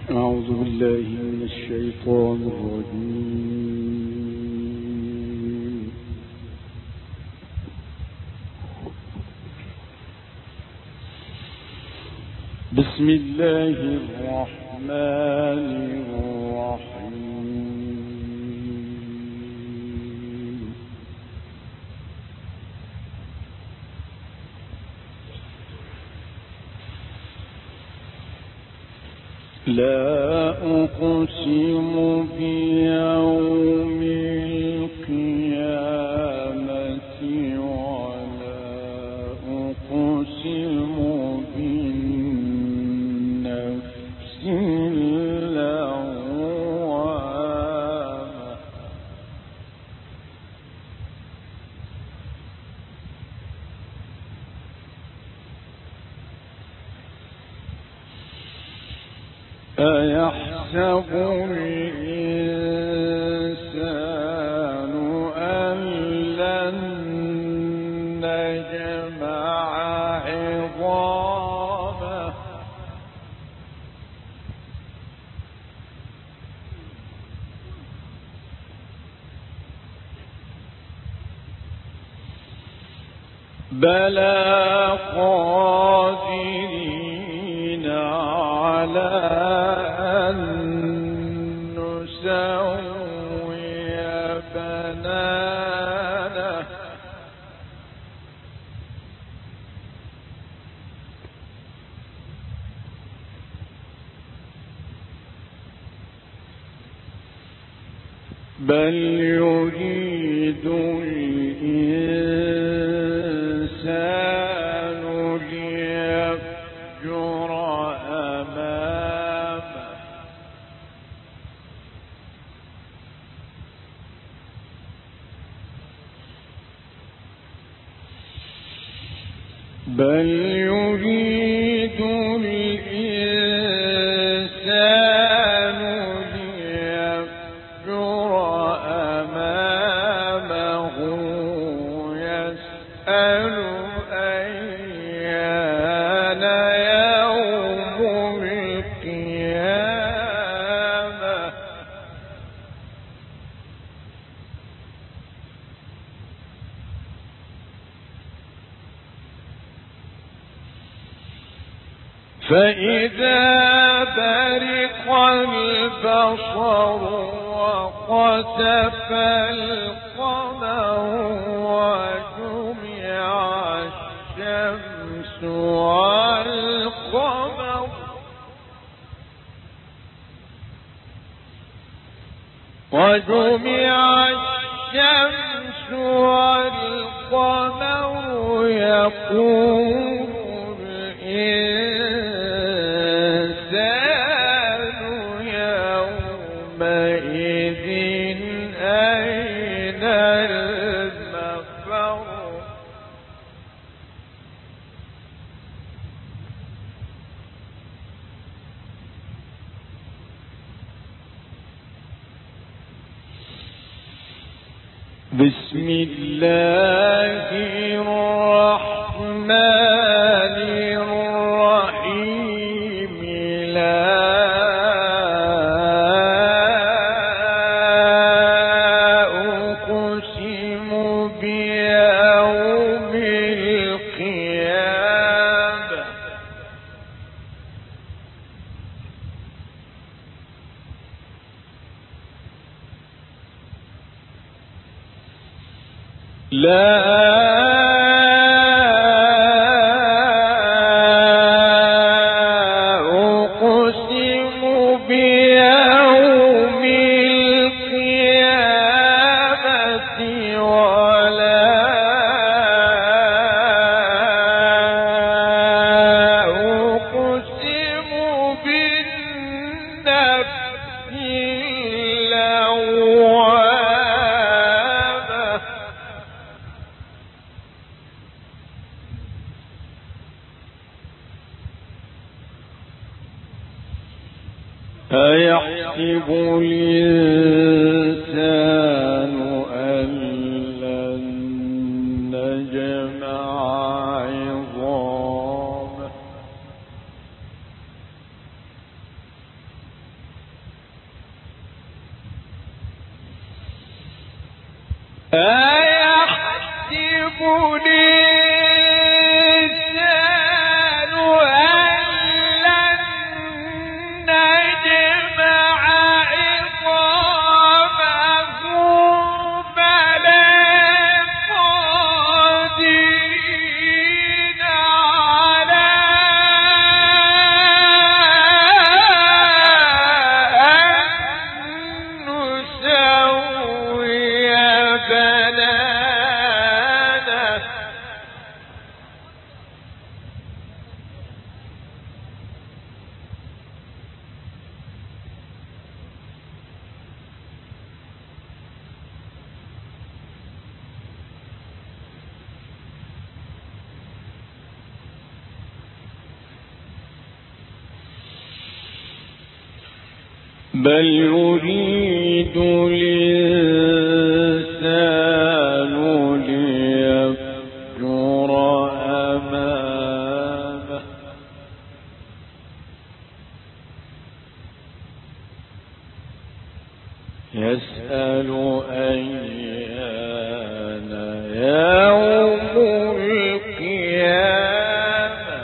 أعوذ بالله من الشيطان الرجيم. بسم الله الرحمن الرحيم. لا أقسم بيوم القيامة ولا أقسم بالنفس اللوامة أيحسب الإنسان أن لن نجمع عظامه بلى قادرين على أن نسوي بنانه بل يريد الإنسان ليفجر أمامه بل يريد الإنسان ليفجر أمامه يسأل أيان يوم القيامة فإذا برق البصر وخسف القمر وجمع الشمس والقمر يقول الإنسان يومئذ أين المفر بسم الله الرحمن الرحيم لا أقسم بيوم القيامة لا أقسم بيوم القيامة ولا أقسم بالنفس اللوامة أيحسب الإنسان أن لن نجمع عظامه بل يريد الإنسان ليفجر أمامه يسأل أيان يوم القيامة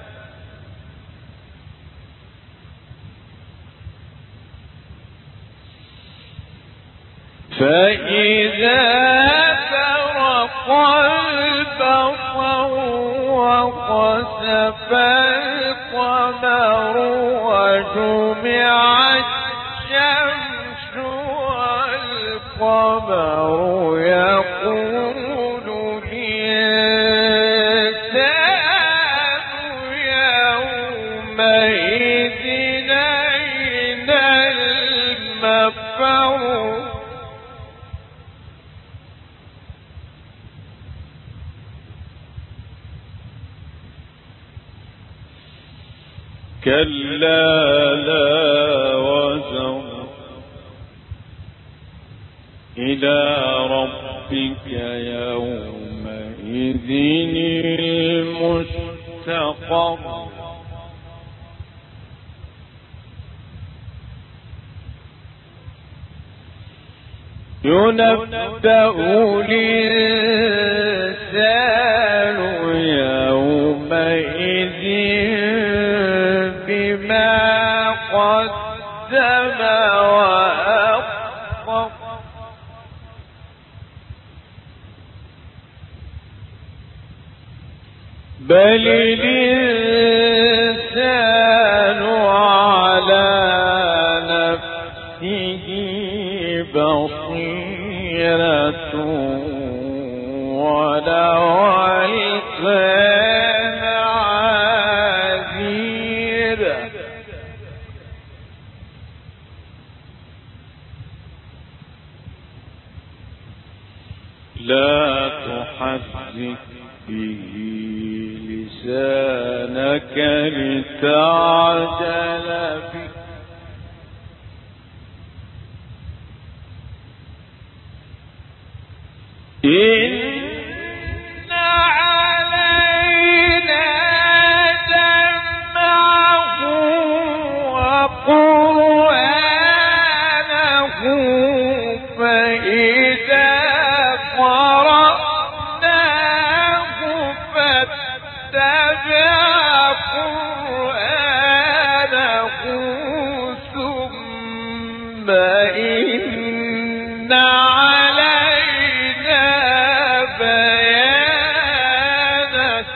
فإذا برق البصر وخسف القمر وجمع الشمس والقمر يقول الإنسان يومئذ أين المفر كلا لا وزر إلى ربك يومئذ المستقر ينبأ الإنسان يومئذ بما قدم وأخر بل الإنسان على نفسه بصيرة ولو ألقى لا تحرك به لسانك لتعجل به إن علينا جمعه وقرآنه فإذا قرأناه فاتبع قرآنه ثم إن علينا بيانه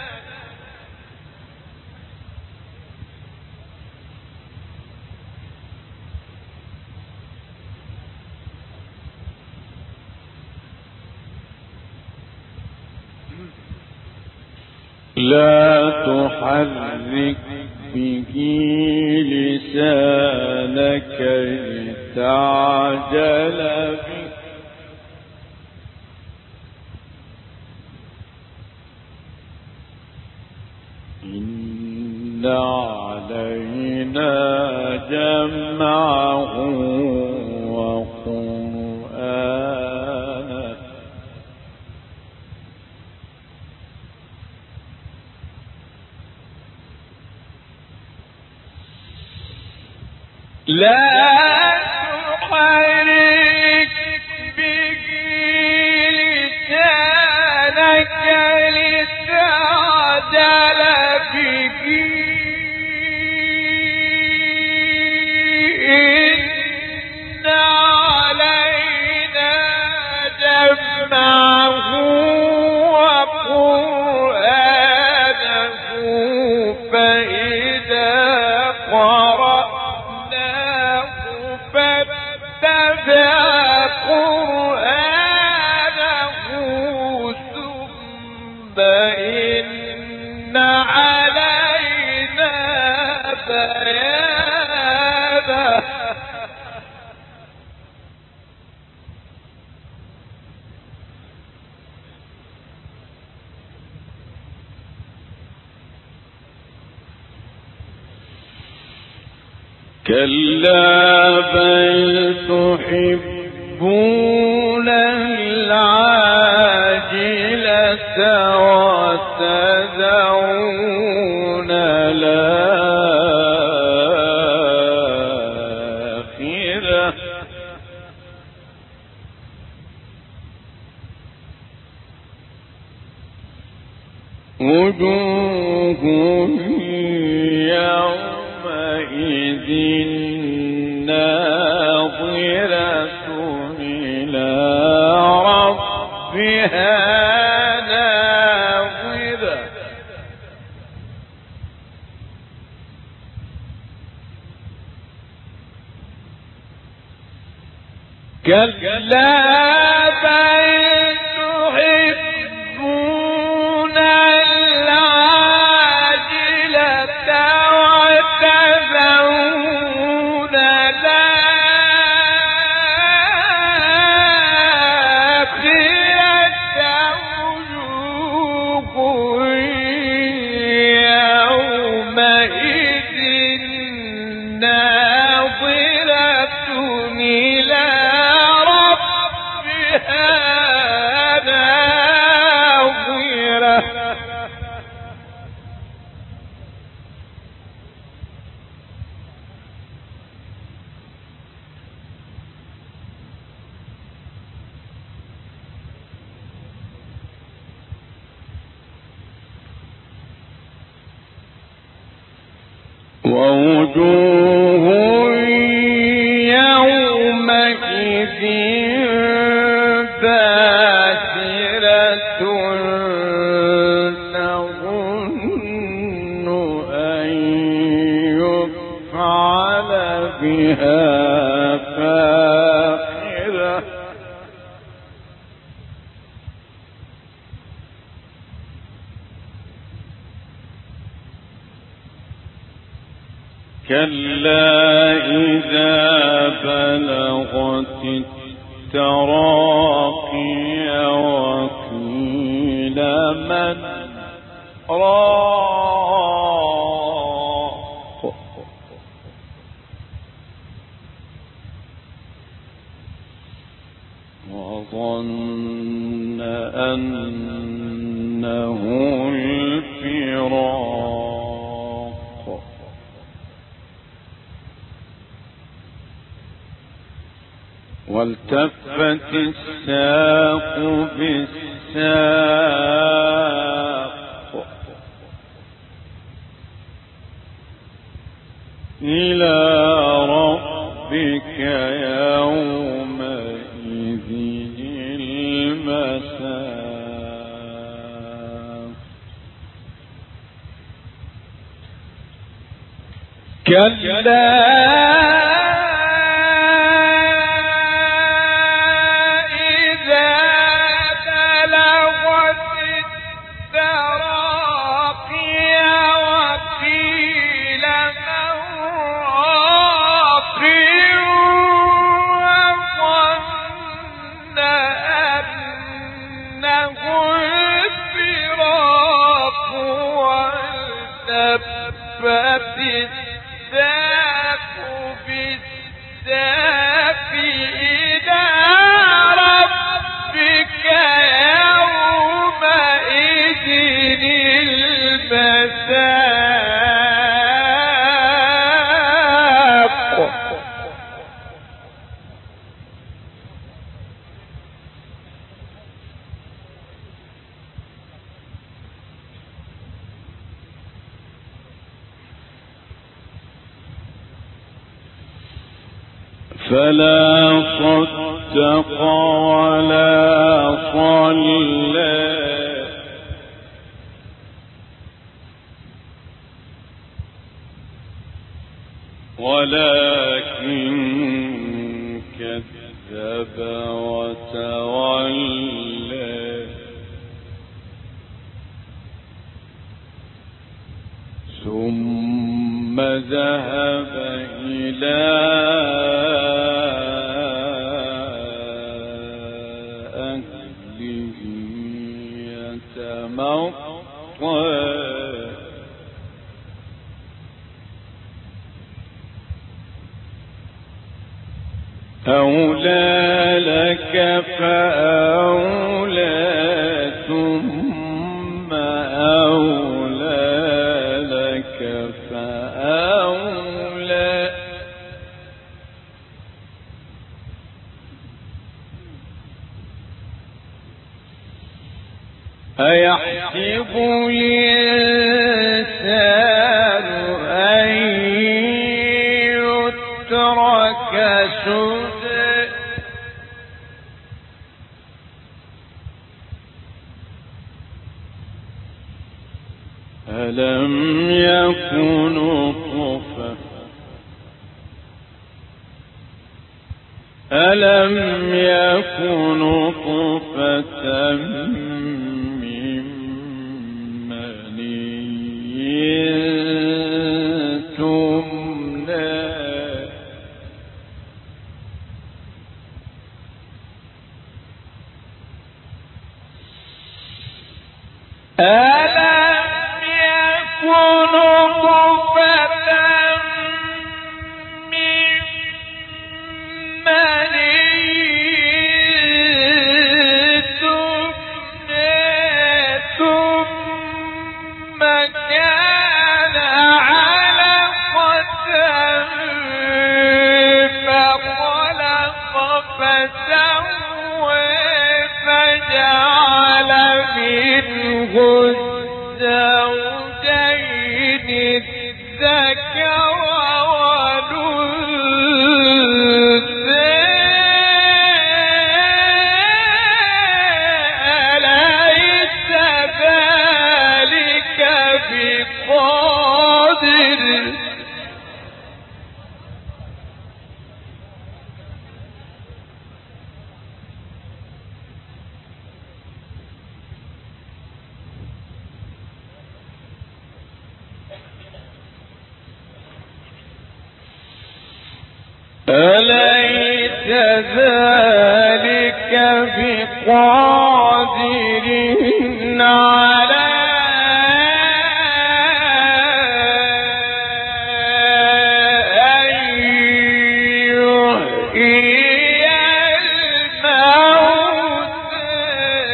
لا تحرك به لسانك لتعجل به إن علينا جمعه وقرآنه لا تحرك به كلا بل تحبون العاجلة وتذرون الآخرة وجوه يومئذ ناظرة إلى ربها ناظرة كلا بل تحبون العاجلة وتذرون الآخرة وجوه يومئذ ناظرة إلى ربها ناظرة ووجوه يومئذ باسرة تظن أن يفعل بها فاقرة كلا إذا بلغت التراقي وقيل من راق وظن أنه الفراق والتفت الساق بالساق إلى ربك يومئذ المساق كلا فلا صدق ولا صلى ولكن كذب وتولى ثم ذهب إلى أهله يتمطى أولى لك فأولى ثم أولى لك فأولى أيحسب الإنسان أن يترك سدى ألم يكن نطفة من مني تمنى الزوجين الذكر والأنثى أليس ذلك بقادر أليس ذلك بقادر على أن يحيي الموتى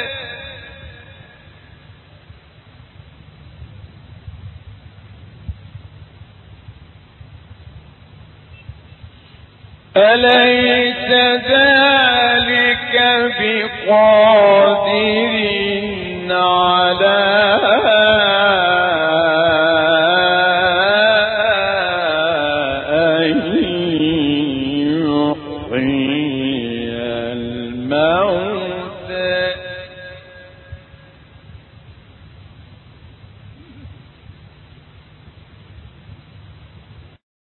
أليس ذلك بقادر على أن يحيي الموتى